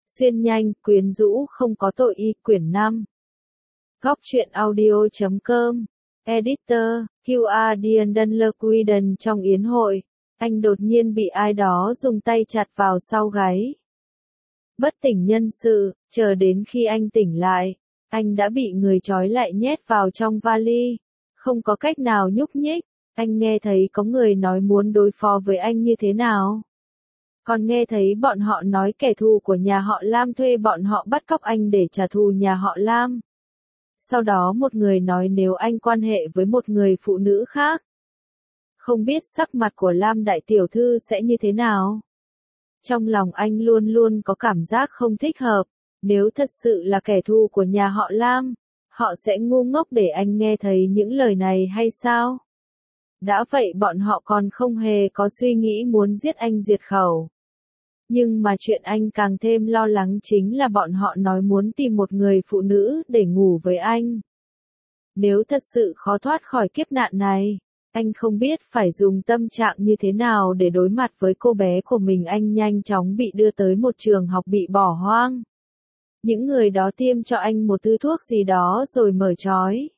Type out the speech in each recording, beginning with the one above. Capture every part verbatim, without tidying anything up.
Xuyên nhanh, quyến rũ không có tội y, quyển năm. Góc truyện audio chấm com. Editor, quy a Diendon Lequiden. Trong yến hội, anh đột nhiên bị ai đó dùng tay chặt vào sau gáy. Bất tỉnh nhân sự, chờ đến khi anh tỉnh lại, anh đã bị người trói lại nhét vào trong vali. Không có cách nào nhúc nhích, anh nghe thấy có người nói muốn đối phó với anh như thế nào. Còn nghe thấy bọn họ nói kẻ thù của nhà họ Lam thuê bọn họ bắt cóc anh để trả thù nhà họ Lam. Sau đó một người nói nếu anh quan hệ với một người phụ nữ khác, không biết sắc mặt của Lam đại tiểu thư sẽ như thế nào. Trong lòng anh luôn luôn có cảm giác không thích hợp, nếu thật sự là kẻ thù của nhà họ Lam, họ sẽ ngu ngốc để anh nghe thấy những lời này hay sao? Đã vậy bọn họ còn không hề có suy nghĩ muốn giết anh diệt khẩu. Nhưng mà chuyện anh càng thêm lo lắng chính là bọn họ nói muốn tìm một người phụ nữ để ngủ với anh. Nếu thật sự khó thoát khỏi kiếp nạn này, anh không biết phải dùng tâm trạng như thế nào để đối mặt với cô bé của mình. Anh nhanh chóng bị đưa tới một trường học bị bỏ hoang. Những người đó tiêm cho anh một thứ thuốc gì đó rồi mở trói.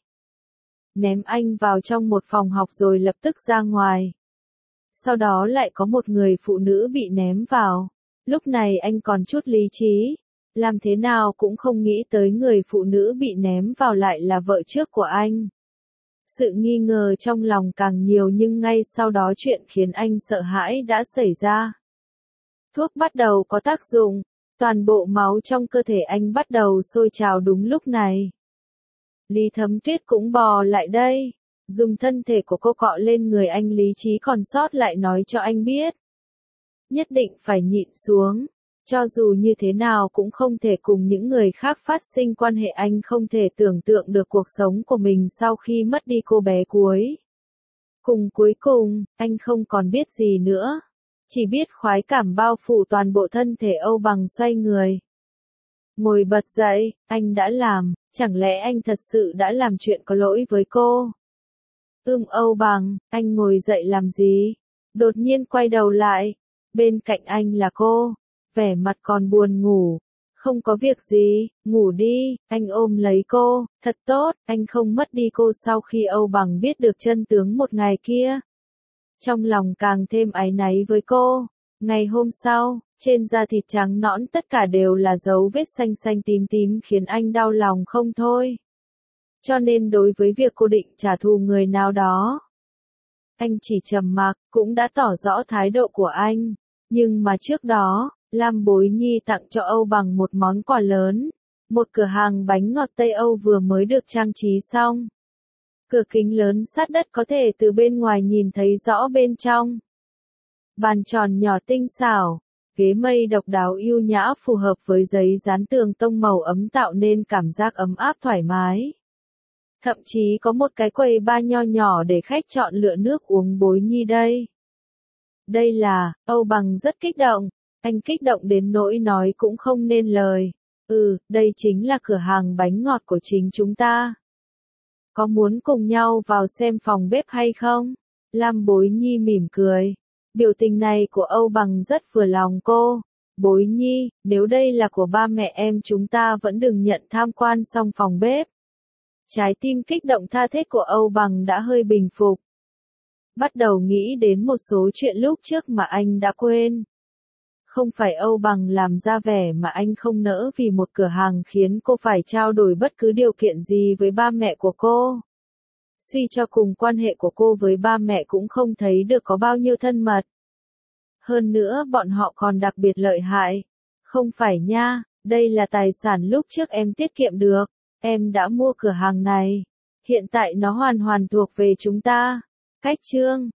Ném anh vào trong một phòng học rồi lập tức ra ngoài. Sau đó lại có một người phụ nữ bị ném vào. Lúc này anh còn chút lý trí, làm thế nào cũng không nghĩ tới người phụ nữ bị ném vào lại là vợ trước của anh. Sự nghi ngờ trong lòng càng nhiều nhưng ngay sau đó chuyện khiến anh sợ hãi đã xảy ra. Thuốc bắt đầu có tác dụng, toàn bộ máu trong cơ thể anh bắt đầu sôi trào đúng lúc này. Lý Thấm Tuyết cũng bò lại đây, dùng thân thể của cô cọ lên người anh. Lý trí còn sót lại nói cho anh biết. Nhất định phải nhịn xuống, cho dù như thế nào cũng không thể cùng những người khác phát sinh quan hệ. Anh không thể tưởng tượng được cuộc sống của mình sau khi mất đi cô bé cuối. Cùng cuối cùng, anh không còn biết gì nữa. Chỉ biết khoái cảm bao phủ toàn bộ thân thể. Âu Bằng xoay người. Ngồi bật dậy, anh đã làm, chẳng lẽ anh thật sự đã làm chuyện có lỗi với cô? Ưm Âu Bằng, anh ngồi dậy làm gì? Đột nhiên quay đầu lại. Bên cạnh anh là cô, vẻ mặt còn buồn ngủ. Không có việc gì, ngủ đi, anh ôm lấy cô, thật tốt, anh không mất đi cô. Sau khi Âu Bằng biết được chân tướng một ngày kia, trong lòng càng thêm áy náy với cô. Ngày hôm sau, trên da thịt trắng nõn tất cả đều là dấu vết xanh xanh tím tím khiến anh đau lòng không thôi. Cho nên đối với việc cô định trả thù người nào đó, anh chỉ trầm mặc, cũng đã tỏ rõ thái độ của anh. Nhưng mà trước đó, Lam Bối Nhi tặng cho Âu Bằng một món quà lớn, một cửa hàng bánh ngọt Tây Âu vừa mới được trang trí xong. Cửa kính lớn sát đất có thể từ bên ngoài nhìn thấy rõ bên trong. Bàn tròn nhỏ tinh xảo, ghế mây độc đáo yêu nhã phù hợp với giấy dán tường tông màu ấm tạo nên cảm giác ấm áp thoải mái. Thậm chí có một cái quầy bar nho nhỏ để khách chọn lựa nước uống. Bối Nhi đây. Đây là, Âu Bằng rất kích động, anh kích động đến nỗi nói cũng không nên lời. Ừ, đây chính là cửa hàng bánh ngọt của chính chúng ta. Có muốn cùng nhau vào xem phòng bếp hay không? Lam Bối Nhi mỉm cười. Biểu tình này của Âu Bằng rất vừa lòng cô. Bối Nhi, nếu đây là của ba mẹ em chúng ta vẫn đừng nhận tham quan xong phòng bếp. Trái tim kích động tha thiết của Âu Bằng đã hơi bình phục. Bắt đầu nghĩ đến một số chuyện lúc trước mà anh đã quên. Không phải Âu Bằng làm ra vẻ mà anh không nỡ vì một cửa hàng khiến cô phải trao đổi bất cứ điều kiện gì với ba mẹ của cô. Suy cho cùng quan hệ của cô với ba mẹ cũng không thấy được có bao nhiêu thân mật. Hơn nữa bọn họ còn đặc biệt lợi hại. Không phải nha, đây là tài sản lúc trước em tiết kiệm được. Em đã mua cửa hàng này. Hiện tại nó hoàn hoàn thuộc về chúng ta. Cách chương